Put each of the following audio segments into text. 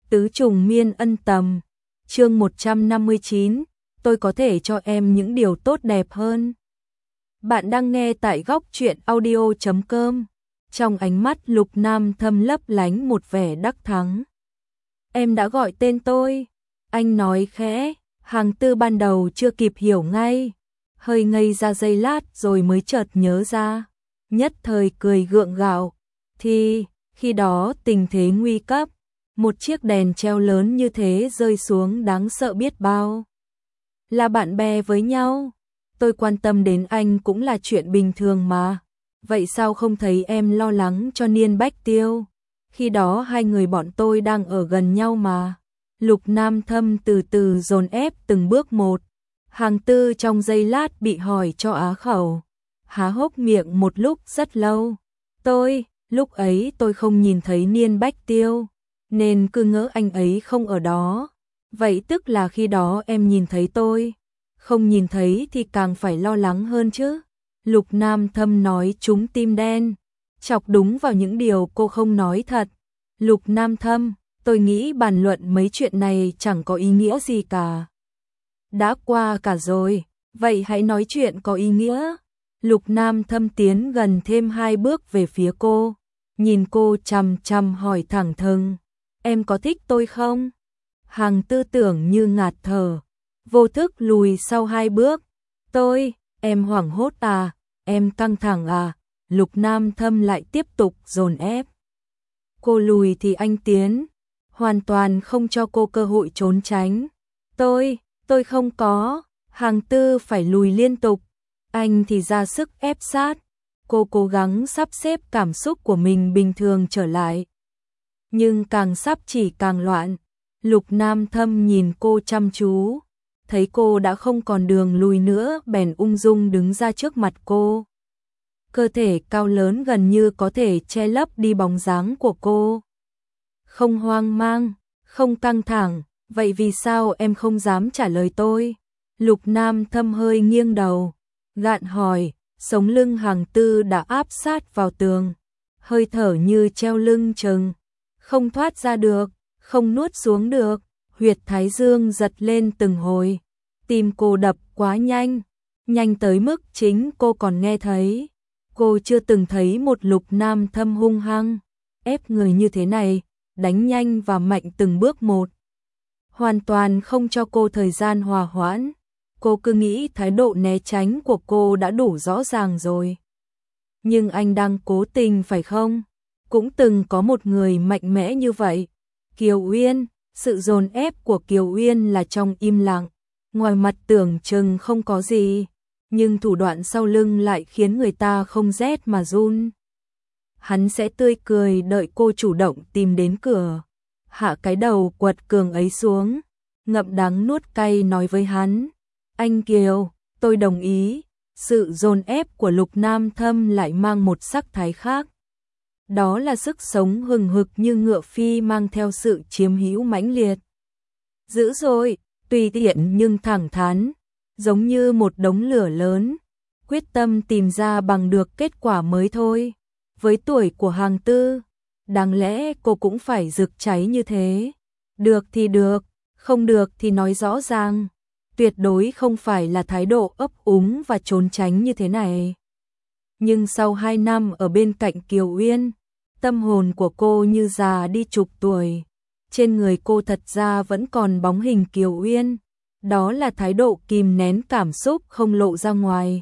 Tứ trùng miên ân tầm. Chương 159, tôi có thể cho em những điều tốt đẹp hơn. Bạn đang nghe tại góc truyện audio.com. Trong ánh mắt Lục Nam Thâm lấp lánh một vẻ đắc thắng. Em đã gọi tên tôi. Anh nói khẽ, Hàng Tư ban đầu chưa kịp hiểu ngay. Hơi ngây ra giây lát rồi mới chợt nhớ ra. Nhất thời cười gượng gạo. Thì, khi đó tình thế nguy cấp. Một chiếc đèn treo lớn như thế rơi xuống đáng sợ biết bao. Là bạn bè với nhau. Tôi quan tâm đến anh cũng là chuyện bình thường mà. Vậy sao không thấy em lo lắng cho Niên Bách Tiêu? Khi đó hai người bọn tôi đang ở gần nhau mà. Lục Nam Thâm từ từ dồn ép từng bước một. Hàng Tư trong giây lát bị hỏi cho á khẩu. Há hốc miệng một lúc rất lâu. Lúc ấy tôi không nhìn thấy Niên Bách Tiêu, nên cứ ngỡ anh ấy không ở đó. Vậy tức là khi đó em nhìn thấy tôi. Không nhìn thấy thì càng phải lo lắng hơn chứ. Lục Nam Thâm nói trúng tim đen, chọc đúng vào những điều cô không nói thật. Lục Nam Thâm, tôi nghĩ bàn luận mấy chuyện này chẳng có ý nghĩa gì cả. Đã qua cả rồi, vậy hãy nói chuyện có ý nghĩa. Lục Nam Thâm tiến gần thêm 2 bước về phía cô, nhìn cô chằm chằm hỏi thẳng thừng, em có thích tôi không? Hàng Tư tưởng như ngạt thở, vô thức lùi sau 2 bước. Em hoảng hốt à, em căng thẳng à? Lục Nam Thâm lại tiếp tục dồn ép. Cô lùi thì anh tiến, hoàn toàn không cho cô cơ hội trốn tránh. Tôi không có. Hàng Tư phải lùi liên tục. Anh thì ra sức ép sát. Cô cố gắng sắp xếp cảm xúc của mình bình thường trở lại. Nhưng càng sắp chỉ càng loạn. Lục Nam Thâm nhìn cô chăm chú. Thấy cô đã không còn đường lùi nữa bèn ung dung đứng ra trước mặt cô. Cơ thể cao lớn gần như có thể che lấp đi bóng dáng của cô. Không hoang mang, không căng thẳng. Vậy vì sao em không dám trả lời tôi? Lục Nam Thâm hơi nghiêng đầu, gạn hỏi, sống lưng Hàng Tư đã áp sát vào tường, hơi thở như treo lưng chừng, không thoát ra được, không nuốt xuống được, huyệt thái dương giật lên từng hồi, tim cô đập quá nhanh, nhanh tới mức chính cô còn nghe thấy. Cô chưa từng thấy một Lục Nam Thâm hung hăng, ép người như thế này, đánh nhanh và mạnh từng bước một. Hoàn toàn không cho cô thời gian hòa hoãn. Cô cứ nghĩ thái độ né tránh của cô đã đủ rõ ràng rồi. Nhưng anh đang cố tình phải không? Cũng từng có một người mạnh mẽ như vậy. Kiều Uyên, sự dồn ép của Kiều Uyên là trong im lặng. Ngoài mặt tưởng chừng không có gì, nhưng thủ đoạn sau lưng lại khiến người ta không rét mà run. Hắn sẽ tươi cười đợi cô chủ động tìm đến cửa. Hạ cái đầu quật cường ấy xuống, ngậm đắng nuốt cay nói với hắn, anh Kiều, tôi đồng ý. Sự dồn ép của Lục Nam Thâm lại mang một sắc thái khác. Đó là sức sống hừng hực như ngựa phi mang theo sự chiếm hữu mãnh liệt. Dữ dội, tùy tiện nhưng thẳng thắn, giống như một đống lửa lớn, quyết tâm tìm ra bằng được kết quả mới thôi. Với tuổi của Hàng Tư, đáng lẽ cô cũng phải rực cháy như thế. Được thì được, không được thì nói rõ ràng. Tuyệt đối không phải là thái độ ấp úng và trốn tránh như thế này. Nhưng sau 2 năm ở bên cạnh Kiều Uyên, tâm hồn của cô như già đi chục tuổi. Trên người cô thật ra vẫn còn bóng hình Kiều Uyên. Đó là thái độ kìm nén cảm xúc không lộ ra ngoài.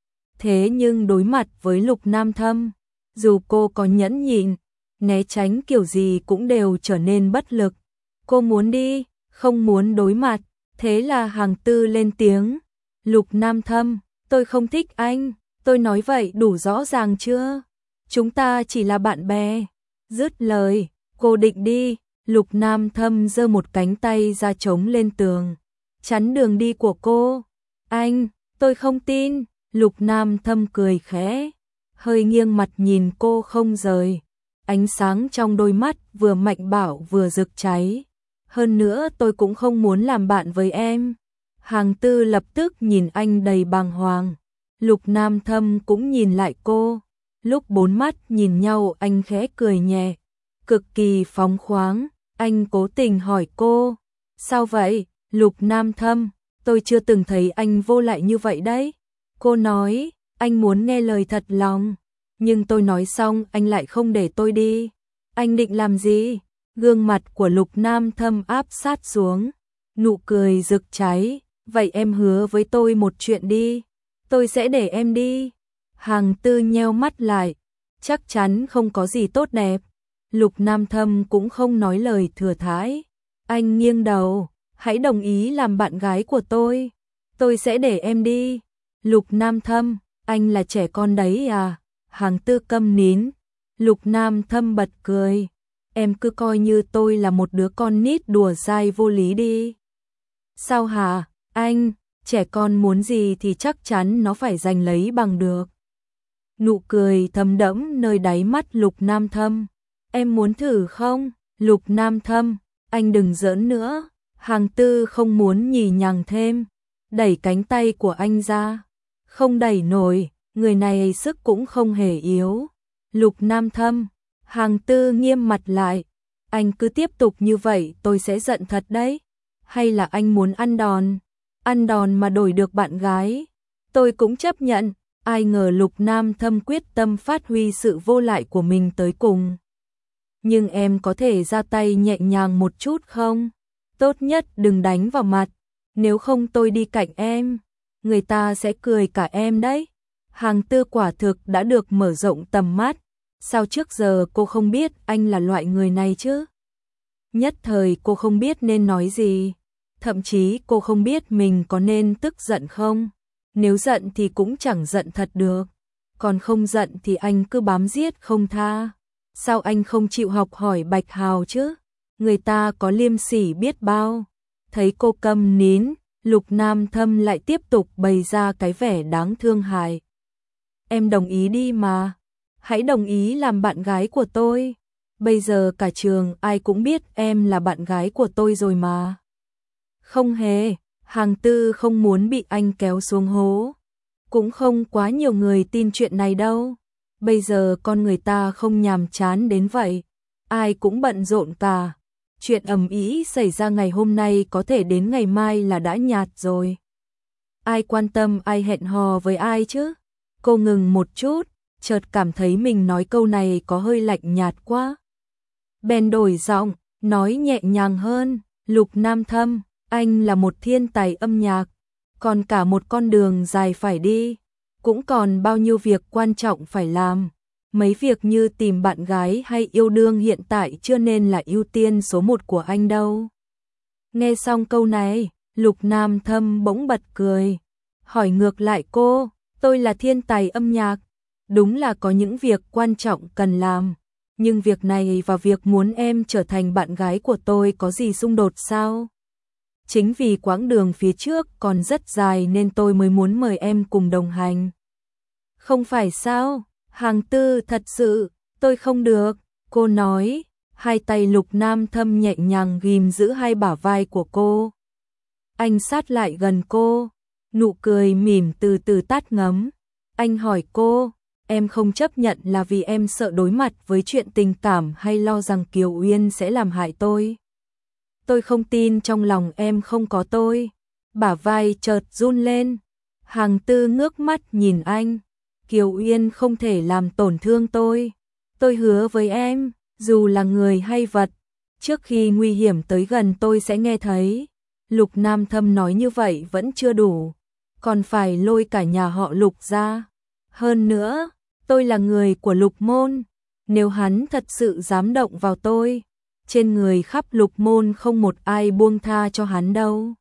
Thế nhưng đối mặt với Lục Nam Thâm, dù cô có nhẫn nhịn, né tránh kiểu gì cũng đều trở nên bất lực. Cô muốn đi, không muốn đối mặt. Thế là Hàng Tư lên tiếng. Lục Nam Thâm, tôi không thích anh. Tôi nói vậy đủ rõ ràng chưa? Chúng ta chỉ là bạn bè. Dứt lời, cô định đi. Lục Nam Thâm giơ một cánh tay ra chống lên tường, chắn đường đi của cô. Anh, tôi không tin. Lục Nam Thâm cười khẽ, hơi nghiêng mặt nhìn cô không rời. Ánh sáng trong đôi mắt vừa mạnh bạo vừa rực cháy. Hơn nữa tôi cũng không muốn làm bạn với em. Hàng Tư lập tức nhìn anh đầy bàng hoàng. Lục Nam Thâm cũng nhìn lại cô. Lúc 4 mắt nhìn nhau anh khẽ cười nhẹ, cực kỳ phóng khoáng. Anh cố tình hỏi cô. Sao vậy, Lục Nam Thâm, tôi chưa từng thấy anh vô lại như vậy đấy. Cô nói, anh muốn nghe lời thật lòng. Nhưng tôi nói xong anh lại không để tôi đi. Anh định làm gì? Gương mặt của Lục Nam Thâm áp sát xuống. Nụ cười rực cháy. Vậy em hứa với tôi một chuyện đi. Tôi sẽ để em đi. Hàng Tư nheo mắt lại. Chắc chắn không có gì tốt đẹp. Lục Nam Thâm cũng không nói lời thừa thãi. Anh nghiêng đầu. Hãy đồng ý làm bạn gái của tôi. Tôi sẽ để em đi. Lục Nam Thâm, anh là trẻ con đấy à? Hàng Tư câm nín. Lục Nam Thâm bật cười. Em cứ coi như tôi là một đứa con nít đùa dai vô lý đi. Sao hả, anh? Trẻ con muốn gì thì chắc chắn nó phải giành lấy bằng được. Nụ cười thầm đẫm nơi đáy mắt Lục Nam Thâm. Em muốn thử không? Lục Nam Thâm, anh đừng giỡn nữa. Hàng Tư không muốn nhì nhằng thêm. Đẩy cánh tay của anh ra. Không đẩy nổi, người này sức cũng không hề yếu. Lục Nam Thâm, Hàng Tư nghiêm mặt lại. Anh cứ tiếp tục như vậy tôi sẽ giận thật đấy. Hay là anh muốn ăn đòn? Ăn đòn mà đổi được bạn gái. Tôi cũng chấp nhận. Ai ngờ Lục Nam Thâm quyết tâm phát huy sự vô lại của mình tới cùng. Nhưng em có thể ra tay nhẹ nhàng một chút không? Tốt nhất đừng đánh vào mặt. Nếu không tôi đi cạnh em. Người ta sẽ cười cả em đấy. Hàng Tư quả thực đã được mở rộng tầm mắt. Sao trước giờ cô không biết anh là loại người này chứ? Nhất thời cô không biết nên nói gì. Thậm chí cô không biết mình có nên tức giận không. Nếu giận thì cũng chẳng giận thật được. Còn không giận thì anh cứ bám giết không tha. Sao anh không chịu học hỏi Bạch Hào chứ? Người ta có liêm sỉ biết bao. Thấy cô câm nín, Lục Nam Thâm lại tiếp tục bày ra cái vẻ đáng thương hại. Em đồng ý đi mà. Hãy đồng ý làm bạn gái của tôi. Bây giờ cả trường ai cũng biết em là bạn gái của tôi rồi mà. Không hề, Hàng Tư không muốn bị anh kéo xuống hố. Cũng không quá nhiều người tin chuyện này đâu. Bây giờ con người ta không nhàm chán đến vậy. Ai cũng bận rộn cả. Chuyện ầm ĩ xảy ra ngày hôm nay có thể đến ngày mai là đã nhạt rồi. Ai quan tâm ai hẹn hò với ai chứ? Cô ngừng một chút, chợt cảm thấy mình nói câu này có hơi lạnh nhạt quá. Bèn đổi giọng, nói nhẹ nhàng hơn. Lục Nam Thâm, anh là một thiên tài âm nhạc. Còn cả một con đường dài phải đi. Cũng còn bao nhiêu việc quan trọng phải làm. Mấy việc như tìm bạn gái hay yêu đương hiện tại chưa nên là ưu tiên số một của anh đâu. Nghe xong câu này, Lục Nam Thâm bỗng bật cười. Hỏi ngược lại cô, tôi là thiên tài âm nhạc. Đúng là có những việc quan trọng cần làm. Nhưng việc này và việc muốn em trở thành bạn gái của tôi có gì xung đột sao? Chính vì quãng đường phía trước còn rất dài nên tôi mới muốn mời em cùng đồng hành. Không phải sao? Hàng Tư thật sự, tôi không được. Cô nói, hai tay Lục Nam Thâm nhẹ nhàng ghim giữ hai bả vai của cô. Anh sát lại gần cô, nụ cười mỉm từ từ tắt ngấm. Anh hỏi cô, em không chấp nhận là vì em sợ đối mặt với chuyện tình cảm hay lo rằng Kiều Uyên sẽ làm hại tôi? Tôi không tin trong lòng em không có tôi. Bả vai chợt run lên. Hàng Tư ngước mắt nhìn anh. Kiều Uyên không thể làm tổn thương tôi. Tôi hứa với em, dù là người hay vật, trước khi nguy hiểm tới gần tôi sẽ nghe thấy. Lục Nam Thâm nói như vậy vẫn chưa đủ, còn phải lôi cả nhà họ Lục ra. Hơn nữa, tôi là người của Lục Môn, nếu hắn thật sự dám động vào tôi, trên người khắp Lục Môn không một ai buông tha cho hắn đâu.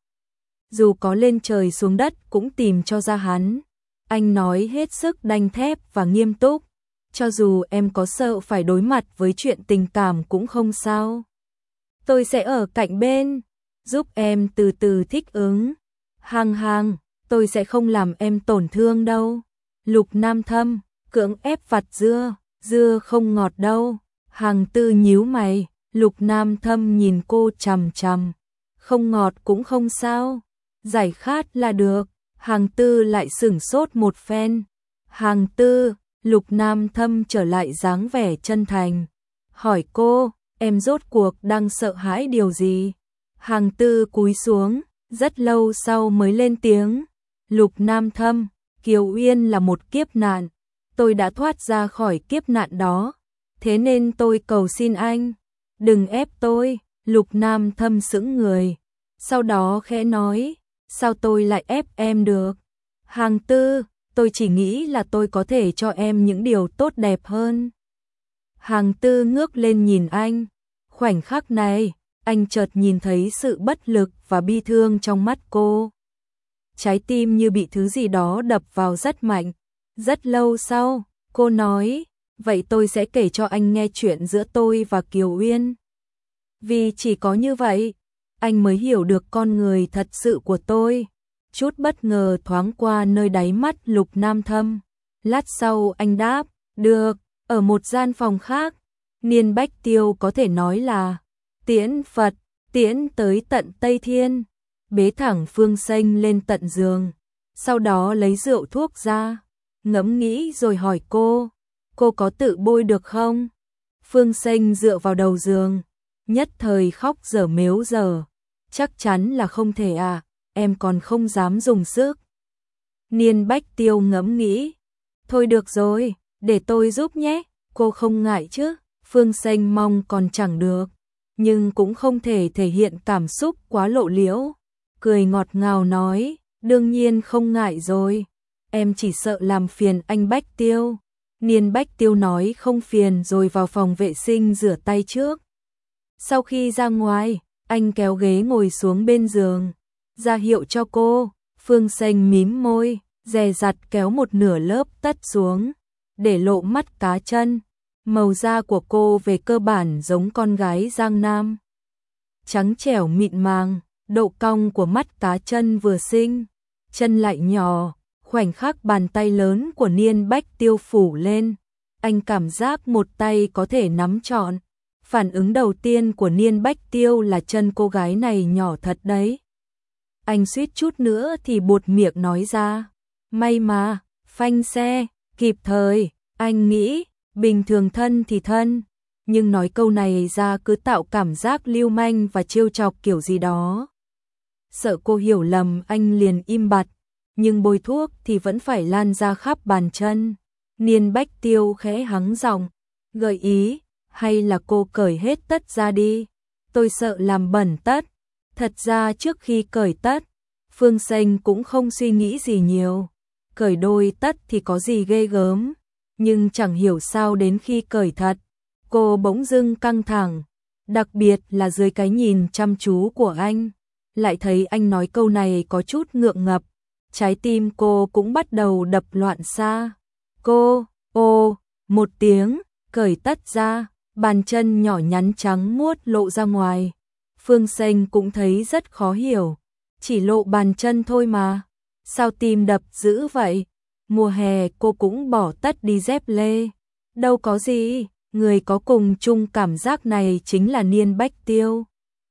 Dù có lên trời xuống đất cũng tìm cho ra hắn. Anh nói hết sức đanh thép và nghiêm túc. Cho dù em có sợ phải đối mặt với chuyện tình cảm cũng không sao. Tôi sẽ ở cạnh bên, giúp em từ từ thích ứng. Hàng, tôi sẽ không làm em tổn thương đâu. Lục Nam Thâm, cưỡng ép vặt dưa không ngọt đâu. Hàng Tư nhíu mày, Lục Nam Thâm nhìn cô chằm chằm. Không ngọt cũng không sao, giải khát là được. Hàng Tư lại sửng sốt một phen. Hàng Tư, Lục Nam Thâm trở lại dáng vẻ chân thành. Hỏi cô, em rốt cuộc đang sợ hãi điều gì? Hàng Tư cúi xuống, rất lâu sau mới lên tiếng. Lục Nam Thâm, Kiều Uyên là một kiếp nạn. Tôi đã thoát ra khỏi kiếp nạn đó. Thế nên tôi cầu xin anh, đừng ép tôi. Lục Nam Thâm sững người. Sau đó khẽ nói, sao tôi lại ép em được? Hàng Tư, tôi chỉ nghĩ là tôi có thể cho em những điều tốt đẹp hơn. Hàng Tư ngước lên nhìn anh. Khoảnh khắc này, anh chợt nhìn thấy sự bất lực và bi thương trong mắt cô. Trái tim như bị thứ gì đó đập vào rất mạnh. Rất lâu sau, cô nói, vậy tôi sẽ kể cho anh nghe chuyện giữa tôi và Kiều Uyên. Vì chỉ có như vậy, anh mới hiểu được con người thật sự của tôi. Chút bất ngờ thoáng qua nơi đáy mắt Lục Nam Thâm. Lát sau anh đáp, được. Ở một gian phòng khác, Niên Bách Tiêu có thể nói là tiễn Phật, tiễn tới tận Tây Thiên, bế thẳng Phương Xanh lên tận giường, sau đó lấy rượu thuốc ra, ngẫm nghĩ rồi hỏi cô có tự bôi được không? Phương Xanh dựa vào đầu giường, nhất thời khóc dở mếu dở, chắc chắn là không thể à, em còn không dám dùng sức. Niên Bách Tiêu ngẫm nghĩ, thôi được rồi, để tôi giúp nhé, cô không ngại chứ? Phương Xanh mong còn chẳng được, nhưng cũng không thể thể hiện cảm xúc quá lộ liễu, cười ngọt ngào nói, đương nhiên không ngại rồi, em chỉ sợ làm phiền anh Bách Tiêu. Niên Bách Tiêu nói không phiền rồi vào phòng vệ sinh rửa tay trước. Sau khi ra ngoài, anh kéo ghế ngồi xuống bên giường, ra hiệu cho cô. Phương Xanh mím môi, dè dặt kéo một nửa lớp tất xuống, để lộ mắt cá chân. Màu da của cô về cơ bản giống con gái Giang Nam. Trắng trẻo mịn màng, độ cong của mắt cá chân vừa xinh, chân lại nhỏ, khoảnh khắc bàn tay lớn của Niên Bách Tiêu phủ lên, anh cảm giác một tay có thể nắm trọn. Phản ứng đầu tiên của Niên Bách Tiêu là chân cô gái này nhỏ thật đấy. Anh suýt chút nữa thì buột miệng nói ra, may mà, phanh xe, kịp thời, anh nghĩ, bình thường thân thì thân, nhưng nói câu này ra cứ tạo cảm giác lưu manh và trêu chọc kiểu gì đó. Sợ cô hiểu lầm anh liền im bặt, nhưng bôi thuốc thì vẫn phải lan ra khắp bàn chân. Niên Bách Tiêu khẽ hắng giọng, gợi ý, hay là cô cởi hết tất ra đi, tôi sợ làm bẩn tất. Thật ra trước khi cởi tất, Phương Xanh cũng không suy nghĩ gì nhiều, cởi đôi tất thì có gì ghê gớm, nhưng chẳng hiểu sao đến khi cởi thật, cô bỗng dưng căng thẳng, đặc biệt là dưới cái nhìn chăm chú của anh, lại thấy anh nói câu này có chút ngượng ngập, trái tim cô cũng bắt đầu đập loạn xạ. Cô, một tiếng, cởi tất ra, bàn chân nhỏ nhắn trắng muốt lộ ra ngoài. Phương Xanh cũng thấy rất khó hiểu, chỉ lộ bàn chân thôi mà, sao tim đập dữ vậy? Mùa hè cô cũng bỏ tất đi dép lê. Đâu có gì, người có cùng chung cảm giác này chính là Niên Bách Tiêu.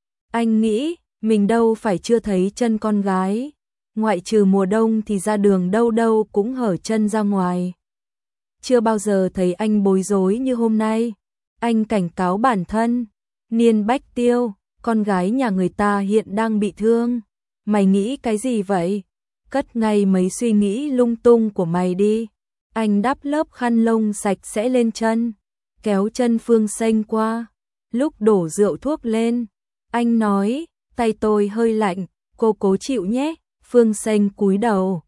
Anh nghĩ, mình đâu phải chưa thấy chân con gái, ngoại trừ mùa đông thì ra đường đâu đâu cũng hở chân ra ngoài. Chưa bao giờ thấy anh bối rối như hôm nay. Anh cảnh cáo bản thân, Niên Bách Tiêu, con gái nhà người ta hiện đang bị thương. Mày nghĩ cái gì vậy? Cất ngay mấy suy nghĩ lung tung của mày đi. Anh đắp lớp khăn lông sạch sẽ lên chân, kéo chân Phương Xanh qua. Lúc đổ rượu thuốc lên, anh nói, tay tôi hơi lạnh, cô cố chịu nhé. Phương Xanh cúi đầu,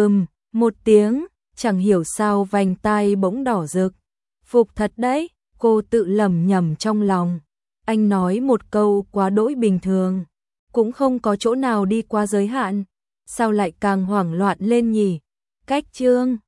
một tiếng, chẳng hiểu sao vành tai bỗng đỏ rực. Phục thật đấy, cô tự lẩm nhẩm trong lòng. Anh nói một câu quá đỗi bình thường, cũng không có chỗ nào đi qua giới hạn, sao lại càng hoảng loạn lên nhỉ? Cách chương